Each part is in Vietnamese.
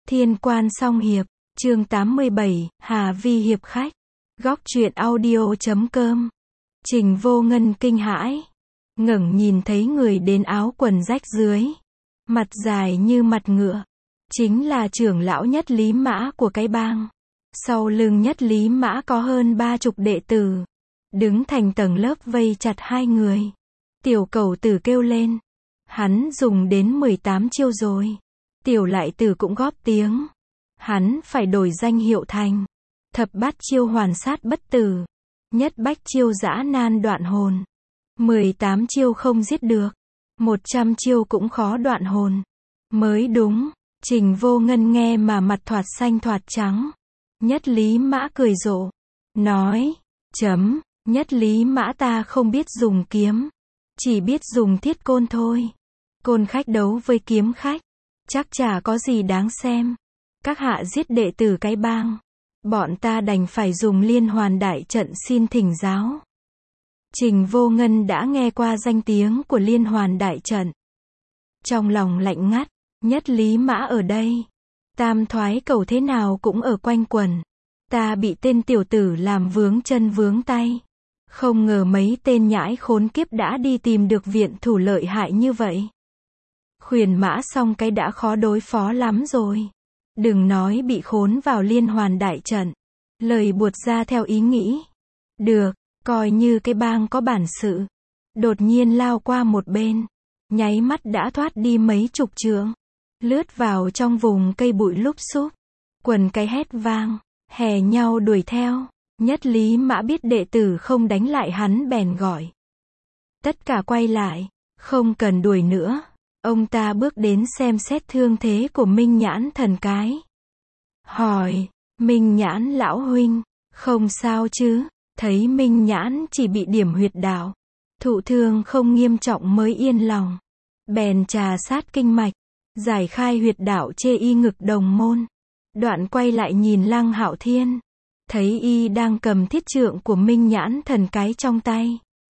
Thiên Quan Song Hiệp, chương 87, Hà Vi hiệp khách. Góc truyện audio.com. Trình Vô Ngân kinh hãi, ngẩng nhìn thấy người đến áo quần rách dưới, mặt dài như mặt ngựa, chính là trưởng lão Nhất Lý Mã của cái bang. Sau lưng Nhất Lý Mã có hơn 30 đệ tử, đứng thành tầng lớp vây chặt hai người. Tiểu Cẩu Tử kêu lên, hắn dùng đến 18 chiêu rồi. Tiểu Lại Tử cũng góp tiếng, hắn phải đổi danh hiệu thành Thập Bát Chiêu Hoàn Sát Bất Tử, Nhất Bách Chiêu Dã Nan Đoạn Hồn. 18 chiêu không giết được, 100 chiêu cũng khó đoạn hồn. Mới đúng. Trình Vô Ngân nghe mà mặt thoạt xanh thoạt trắng. Nhất Lý Mã cười rộ, nói, Nhất Lý Mã ta không biết dùng kiếm, chỉ biết dùng thiết côn thôi. Côn khách đấu với kiếm khách, chắc chả có gì đáng xem. Các hạ giết đệ tử cái bang, bọn ta đành phải dùng liên hoàn đại trận xin thỉnh giáo. Trình Vô Ngân đã nghe qua danh tiếng của liên hoàn đại trận. Trong lòng lạnh ngắt, Nhất Lý Mã ở đây, Tam Thoái Cẩu thế nào cũng ở quanh quẩn. Ta bị tên tiểu tử làm vướng chân vướng tay. Không ngờ mấy tên nhãi khốn kiếp đã đi tìm được viện thủ lợi hại như vậy. Khuyển Mã xong cái đã khó đối phó lắm rồi. Đừng nói bị khốn vào liên hoàn đại trận. Lời buột ra theo ý nghĩ. Được, coi như cái bang có bản sự. Đột nhiên lao qua một bên, nháy mắt đã thoát đi mấy chục trượng, lướt vào trong vùng cây bụi lúp xúp. Quần cái hét vang, hè nhau đuổi theo. Nhất Lý Mã biết đệ tử không đánh lại hắn bèn gọi tất cả quay lại, không cần đuổi nữa. Ông ta bước đến xem xét thương thế của Minh Nhãn Thần Cái, hỏi, Minh Nhãn lão huynh, không sao chứ? Thấy Minh Nhãn chỉ bị điểm huyệt đạo, thụ thương không nghiêm trọng mới yên lòng. Bèn trà sát kinh mạch, giải khai huyệt đạo chê y ngực đồng môn. Đoạn quay lại nhìn Lăng Hạo Thiên, thấy y đang cầm thiết trượng của Minh Nhãn Thần Cái trong tay.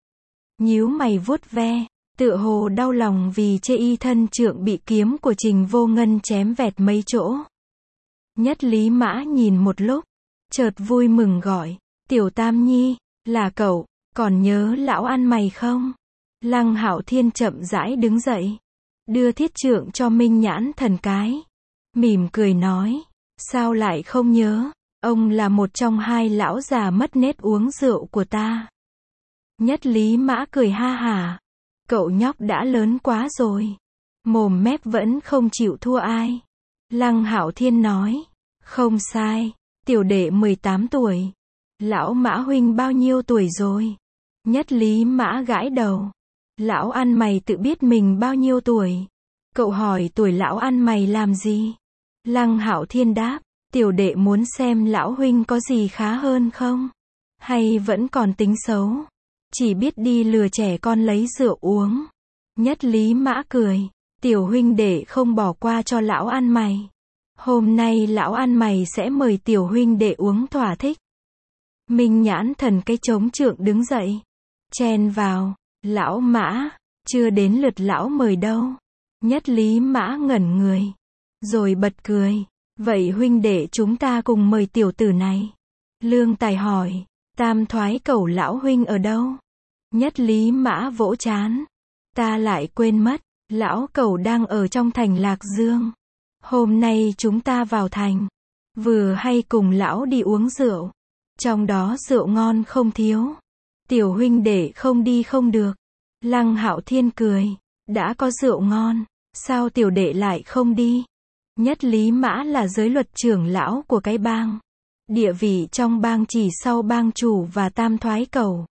Nhíu mày vuốt ve, tựa hồ đau lòng vì chê y thân trượng bị kiếm của Trình Vô Ngân chém vẹt mấy chỗ. Nhất Lý Mã nhìn một lúc, chợt vui mừng gọi, Tiểu Tam Nhi, là cậu, còn nhớ lão ăn mày không? Lăng Hạo Thiên chậm rãi đứng dậy, đưa thiết trượng cho Minh Nhãn Thần Cái, mỉm cười nói, sao lại không nhớ, ông là một trong hai lão già mất nết uống rượu của ta. Nhất Lý Mã cười ha hả, cậu nhóc đã lớn quá rồi, mồm mép vẫn không chịu thua ai. Lăng Hạo Thiên nói, không sai, tiểu đệ 18 tuổi. Lão Mã huynh bao nhiêu tuổi rồi? Nhất Lý Mã gãi đầu. Lão ăn mày tự biết mình bao nhiêu tuổi. Cậu hỏi tuổi lão ăn mày làm gì? Lăng Hạo Thiên đáp, tiểu đệ muốn xem lão huynh có gì khá hơn không? Hay vẫn còn tính xấu? Chỉ biết đi lừa trẻ con lấy rượu uống. Nhất Lý Mã cười, tiểu huynh đệ không bỏ qua cho lão ăn mày. Hôm nay lão ăn mày sẽ mời tiểu huynh đệ uống thỏa thích. Minh Nhãn Thần Cái chống trượng đứng dậy, chen vào, lão Mã, chưa đến lượt lão mời đâu. Nhất Lý Mã ngẩn người, rồi bật cười, vậy huynh đệ chúng ta cùng mời tiểu tử này. Lương Tài hỏi, Tam Thoái Cẩu lão huynh ở đâu? Nhất Lý Mã vỗ trán, ta lại quên mất, lão cẩu đang ở trong thành Lạc Dương. Hôm nay chúng ta vào thành, vừa hay cùng lão đi uống rượu. Trong đó rượu ngon không thiếu. Tiểu huynh đệ không đi không được. Lăng Hạo Thiên cười, đã có rượu ngon, sao tiểu đệ lại không đi? Nhất Lý Mã là giới luật trưởng lão của cái bang. Địa vị trong bang chỉ sau bang chủ và Tam Thoái Cẩu.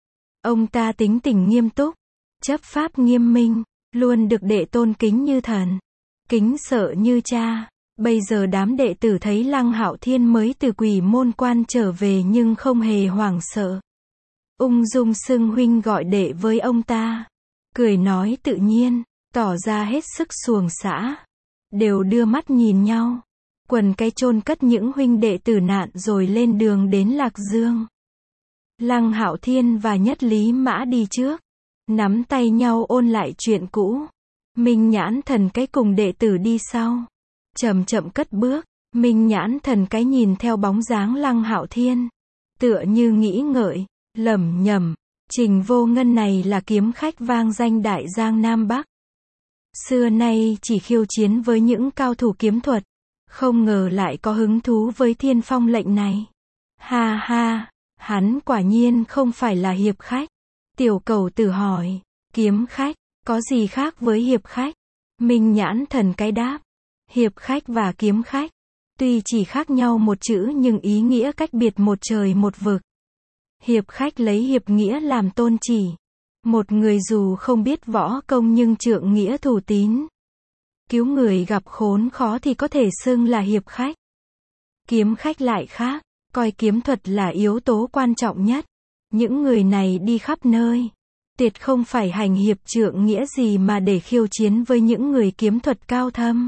Ông ta tính tình nghiêm túc, chấp pháp nghiêm minh, luôn được đệ tôn kính như thần, kính sợ như cha. Bây giờ đám đệ tử thấy Lăng Hạo Thiên mới từ Quỷ Môn Quan trở về nhưng không hề hoảng sợ. Ung dung xưng huynh gọi đệ với ông ta. Cười nói tự nhiên, tỏ ra hết sức xuồng xã. Đều đưa mắt nhìn nhau. Quần cái chôn cất những huynh đệ tử nạn rồi lên đường đến Lạc Dương. Lăng Hạo Thiên và Nhất Lý Mã đi trước, nắm tay nhau ôn lại chuyện cũ. Minh Nhãn Thần Cái cùng đệ tử đi sau. chậm chậm cất bước. Minh nhãn thần cái nhìn theo bóng dáng Lăng Hạo Thiên, tựa như nghĩ ngợi, lẩm nhẩm, Trình Vô Ngân này là kiếm khách vang danh đại giang Nam Bắc. Xưa nay chỉ khiêu chiến với những cao thủ kiếm thuật, không ngờ lại có hứng thú với Thiên Phong lệnh này. Ha ha, hắn quả nhiên không phải là hiệp khách. Tiểu Cẩu Tử hỏi, kiếm khách, có gì khác với hiệp khách? Minh nhãn thần cái đáp, hiệp khách và kiếm khách, tuy chỉ khác nhau một chữ nhưng ý nghĩa cách biệt một trời một vực. Hiệp khách lấy hiệp nghĩa làm tôn chỉ. Một người dù không biết võ công nhưng trượng nghĩa thủ tín, cứu người gặp khốn khó thì có thể xưng là hiệp khách. Kiếm khách lại khác, coi kiếm thuật là yếu tố quan trọng nhất. Những người này đi khắp nơi, tuyệt không phải hành hiệp trượng nghĩa gì mà để khiêu chiến với những người kiếm thuật cao thâm.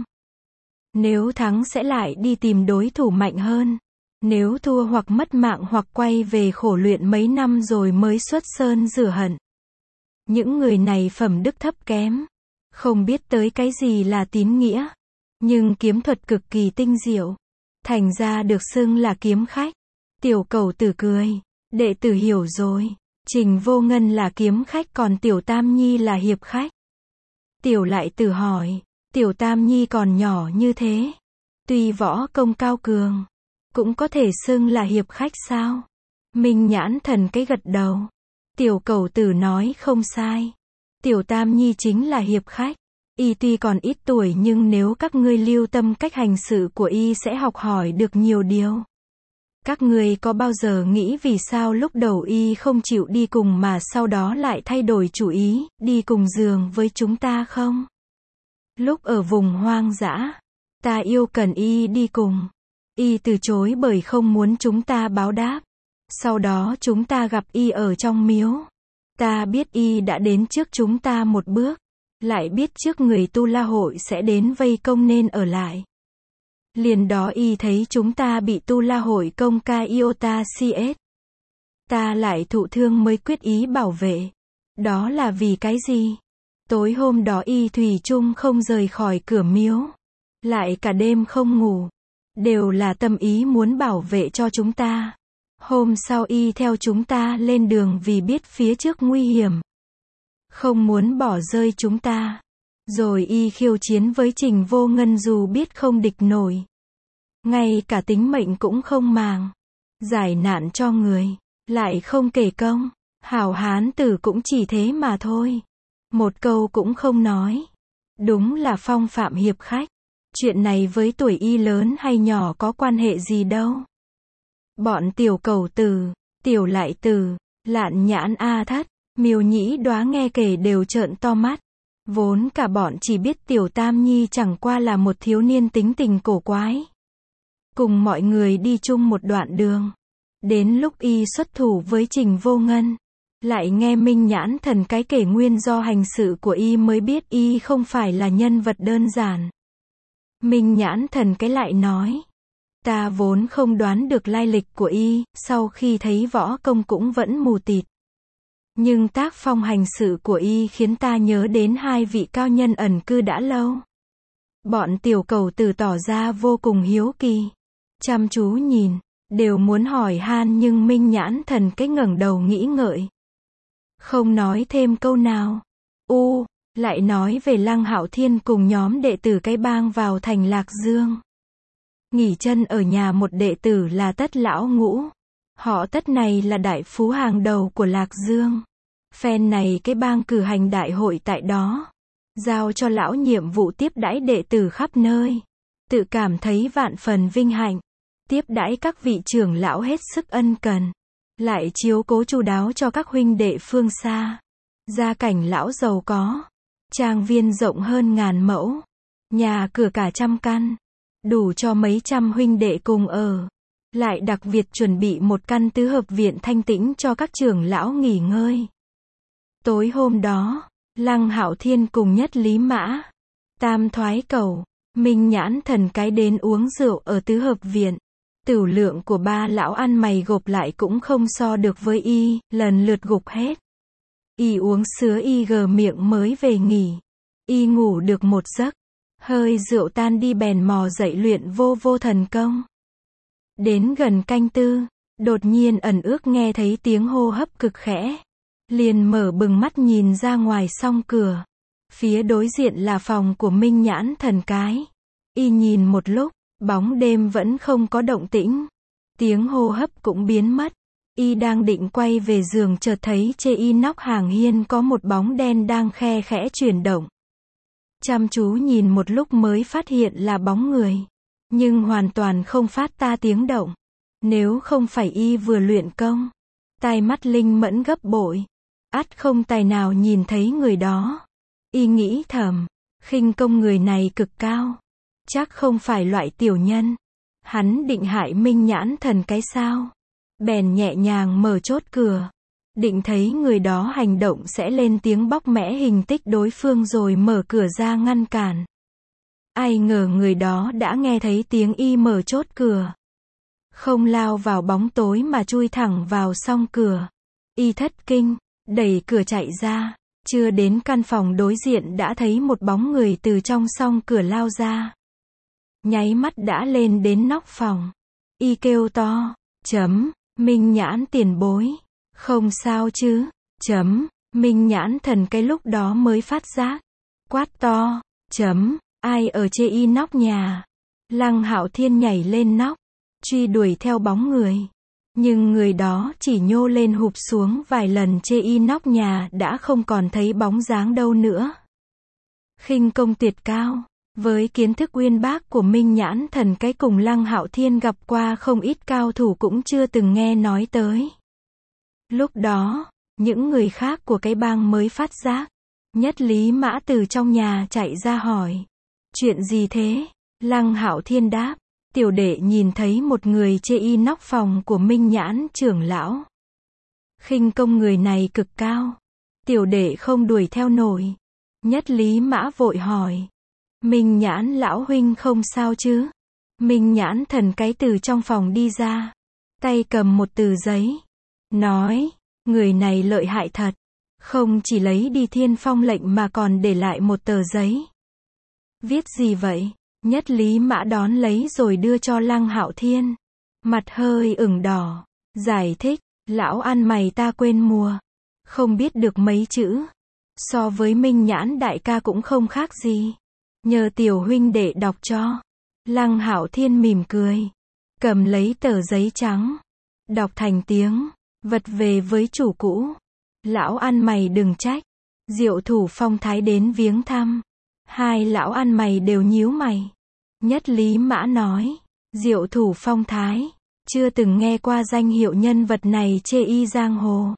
Nếu thắng sẽ lại đi tìm đối thủ mạnh hơn. Nếu thua hoặc mất mạng hoặc quay về khổ luyện mấy năm rồi mới xuất sơn rửa hận. Những người này phẩm đức thấp kém, không biết tới cái gì là tín nghĩa, nhưng kiếm thuật cực kỳ tinh diệu, thành ra được xưng là kiếm khách. Tiểu Cẩu Tử cười, đệ tử hiểu rồi, Trình Vô Ngân là kiếm khách còn Tiểu Tam Nhi là hiệp khách. Tiểu Lại Tử hỏi, Tiểu Tam Nhi còn nhỏ như thế, tuy võ công cao cường, cũng có thể xưng là hiệp khách sao? Minh nhãn thần cái gật đầu. Tiểu Cẩu Tử nói không sai. Tiểu Tam Nhi chính là hiệp khách. Y tuy còn ít tuổi nhưng nếu các ngươi lưu tâm cách hành sự của y sẽ học hỏi được nhiều điều. Các ngươi có bao giờ nghĩ vì sao lúc đầu y không chịu đi cùng mà sau đó lại thay đổi chủ ý, đi cùng giường với chúng ta không? Lúc ở vùng hoang dã, ta yêu cần y đi cùng. Y từ chối bởi không muốn chúng ta báo đáp. Sau đó chúng ta gặp y ở trong miếu. Ta biết y đã đến trước chúng ta một bước, lại biết trước người Tu La Hội sẽ đến vây công nên ở lại. Liền đó y thấy chúng ta bị Tu La Hội công ca Iota CS. Ta lại thụ thương mới quyết ý bảo vệ. Đó là vì cái gì? Tối hôm đó y thủy chung không rời khỏi cửa miếu, lại cả đêm không ngủ. Đều là tâm ý muốn bảo vệ cho chúng ta. Hôm sau y theo chúng ta lên đường vì biết phía trước nguy hiểm, không muốn bỏ rơi chúng ta. Rồi y khiêu chiến với Trình Vô Ngân dù biết không địch nổi, ngay cả tính mệnh cũng không màng, giải nạn cho người, lại không kể công. Hảo hán tử cũng chỉ thế mà thôi, một câu cũng không nói. Đúng là phong phạm hiệp khách. Chuyện này với tuổi y lớn hay nhỏ có quan hệ gì đâu. Bọn Tiểu Cẩu Tử, Tiểu Lại Tử, Lạn Nhãn A Thất, Miêu Nhĩ Đoá nghe kể đều trợn to mắt. Vốn cả bọn chỉ biết Tiểu Tam Nhi chẳng qua là một thiếu niên tính tình cổ quái. Cùng mọi người đi chung một đoạn đường. Đến lúc y xuất thủ với Trình Vô Ngân, lại nghe Minh nhãn thần cái kể nguyên do hành sự của y mới biết y không phải là nhân vật đơn giản. Minh nhãn thần cái lại nói, ta vốn không đoán được lai lịch của y, sau khi thấy võ công cũng vẫn mù tịt. Nhưng tác phong hành sự của y khiến ta nhớ đến hai vị cao nhân ẩn cư đã lâu. Bọn Tiểu Cẩu Tử tỏ ra vô cùng hiếu kỳ, chăm chú nhìn, đều muốn hỏi han nhưng Minh nhãn thần cái ngẩng đầu nghĩ ngợi, không nói thêm câu nào. Lại nói về Lăng Hạo Thiên cùng nhóm đệ tử cái bang vào thành Lạc Dương. Nghỉ chân ở nhà một đệ tử là Tất Lão Ngũ. Họ Tất này là đại phú hàng đầu của Lạc Dương. Phen này cái bang cử hành đại hội tại đó, giao cho lão nhiệm vụ tiếp đãi đệ tử khắp nơi. Tự cảm thấy vạn phần vinh hạnh, tiếp đãi các vị trưởng lão hết sức ân cần, lại chiếu cố chu đáo cho các huynh đệ phương xa. Gia cảnh lão giàu có, trang viên rộng hơn 1000 mẫu, nhà cửa cả 100 căn, đủ cho mấy trăm huynh đệ cùng ở. Lại đặc biệt chuẩn bị một căn tứ hợp viện thanh tĩnh cho các trưởng lão nghỉ ngơi. Tối hôm đó, Lăng Hạo Thiên cùng Nhất Lý Mã, Tam Thoái Cầu, Minh nhãn thần cái đến uống rượu ở tứ hợp viện. Tửu lượng của ba lão ăn mày gộp lại cũng không so được với y, lần lượt gục hết. Y uống sứa y gờ miệng mới về nghỉ. Y ngủ được một giấc, Hơi rượu tan đi bèn mò dậy luyện vô vô thần công. Đến gần canh tư, đột nhiên ẩn ước nghe thấy tiếng hô hấp cực khẽ. Liền mở bừng mắt nhìn ra ngoài song cửa. Phía đối diện là phòng của Minh Nhãn Thần cái. Y nhìn một lúc, bóng đêm vẫn không có động tĩnh. Tiếng hô hấp cũng biến mất. Y đang định quay về giường chợt thấy trên y nóc hàng hiên có một bóng đen đang khe khẽ chuyển động. Chăm chú nhìn một lúc mới phát hiện là bóng người. Nhưng hoàn toàn không phát ra tiếng động. Nếu không phải y vừa luyện công, tai mắt linh mẫn gấp bội, ắt không tài nào nhìn thấy người đó. Y nghĩ thầm, khinh công người này cực cao, chắc không phải loại tiểu nhân. Hắn định hại Minh Nhãn Thần cái sao? Bèn nhẹ nhàng mở chốt cửa, định thấy người đó hành động sẽ lên tiếng bóc mẽ hình tích đối phương rồi mở cửa ra ngăn cản. Ai ngờ người đó đã nghe thấy tiếng y mở chốt cửa. Không lao vào bóng tối mà chui thẳng vào song cửa. Y thất kinh, đẩy cửa chạy ra. Chưa đến căn phòng đối diện đã thấy một bóng người từ trong song cửa lao ra. Nháy mắt đã lên đến nóc phòng. Y kêu to, Minh Nhãn tiền bối. Không sao chứ, Minh Nhãn Thần cái lúc đó mới phát giác. Quát to, ai ở chê y nóc nhà. Lăng Hạo Thiên nhảy lên nóc, truy đuổi theo bóng người. Nhưng người đó chỉ nhô lên hụp xuống vài lần chê y nóc nhà đã không còn thấy bóng dáng đâu nữa. Khinh công tuyệt cao, với kiến thức uyên bác của Minh Nhãn Thần cái cùng Lăng Hạo Thiên gặp qua không ít cao thủ cũng chưa từng nghe nói tới. Lúc đó, những người khác của cái bang mới phát giác. Nhất Lý Mã từ trong nhà chạy ra hỏi. Chuyện gì thế? Lăng Hạo Thiên đáp. Tiểu đệ nhìn thấy một người chê y nóc phòng của Minh Nhãn trưởng lão. Khinh công người này cực cao. Tiểu đệ không đuổi theo nổi. Nhất Lý Mã vội hỏi. Minh Nhãn lão huynh không sao chứ? Minh Nhãn Thần cái từ trong phòng đi ra. Tay cầm một tờ giấy. Nói, người này lợi hại thật. Không chỉ lấy đi Thiên Phong lệnh mà còn để lại một tờ giấy. Viết gì vậy? Nhất Lý Mã đón lấy rồi đưa cho Lăng Hạo Thiên. Mặt hơi ửng đỏ. Giải thích, lão ăn mày ta quên mùa. Không biết được mấy chữ. So với Minh Nhãn đại ca cũng không khác gì. Nhờ tiểu huynh đệ đọc cho. Lăng Hạo Thiên mỉm cười. Cầm lấy tờ giấy trắng. Đọc thành tiếng. Vật về với chủ cũ. Lão ăn mày đừng trách. Diệu Thủ Phong Thái đến viếng thăm. Hai lão ăn mày đều nhíu mày. Nhất Lý Mã nói. Diệu Thủ Phong Thái. Chưa từng nghe qua danh hiệu nhân vật này chê y giang hồ.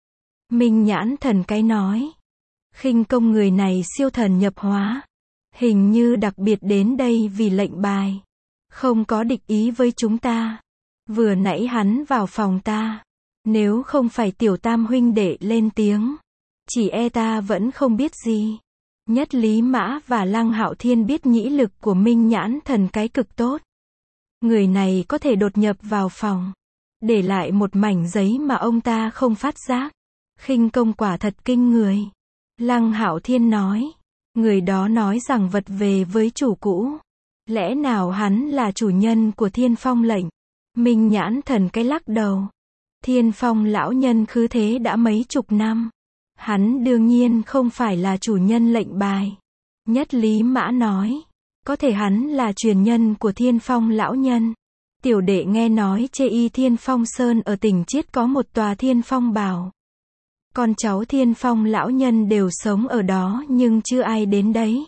Minh Nhãn Thần cái nói. Khinh công người này siêu thần nhập hóa. Hình như đặc biệt đến đây vì lệnh bài. Không có địch ý với chúng ta. Vừa nãy hắn vào phòng ta. Nếu không phải tiểu tam huynh đệ lên tiếng. Chỉ e ta vẫn không biết gì. Nhất Lý Mã và Lăng Hạo Thiên biết nhĩ lực của Minh Nhãn Thần cái cực tốt. Người này có thể đột nhập vào phòng. Để lại một mảnh giấy mà ông ta không phát giác. Khinh công quả thật kinh người. Lăng Hạo Thiên nói. Người đó nói rằng vật về với chủ cũ. Lẽ nào hắn là chủ nhân của Thiên Phong lệnh? Minh Nhãn Thần cái lắc đầu. Thiên Phong lão nhân khứ thế đã mấy chục năm. Hắn đương nhiên không phải là chủ nhân lệnh bài. Nhất Lý Mã nói. Có thể hắn là truyền nhân của Thiên Phong lão nhân. Tiểu đệ nghe nói chê y Thiên Phong Sơn ở tỉnh Chiết có một tòa Thiên Phong Bảo. Con cháu Thiên Phong lão nhân đều sống ở đó nhưng chưa ai đến đấy.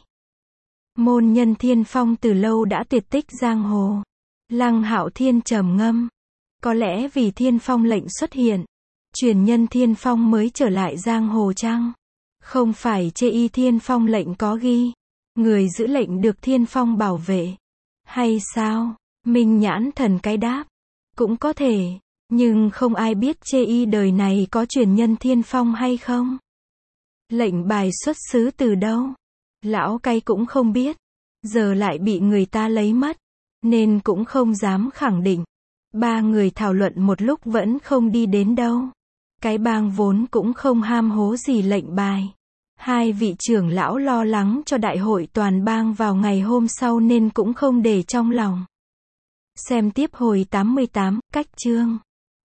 Môn nhân Thiên Phong từ lâu đã tuyệt tích giang hồ. Lăng Hạo Thiên trầm ngâm. Có lẽ vì Thiên Phong lệnh xuất hiện, truyền nhân Thiên Phong mới trở lại giang hồ chăng? Không phải chê y Thiên Phong lệnh có ghi, người giữ lệnh được Thiên Phong bảo vệ. Hay sao? Minh Nhãn Thần cái đáp. Cũng có thể, nhưng không ai biết chê y đời này có truyền nhân Thiên Phong hay không. Lệnh bài xuất xứ từ đâu? Lão cái cũng không biết. Giờ lại bị người ta lấy mất, nên cũng không dám khẳng định. Ba người thảo luận một lúc vẫn không đi đến đâu. Cái bang vốn cũng không ham hố gì lệnh bài. Hai vị trưởng lão lo lắng cho đại hội toàn bang vào ngày hôm sau nên cũng không để trong lòng. Xem tiếp hồi 88, cách chương.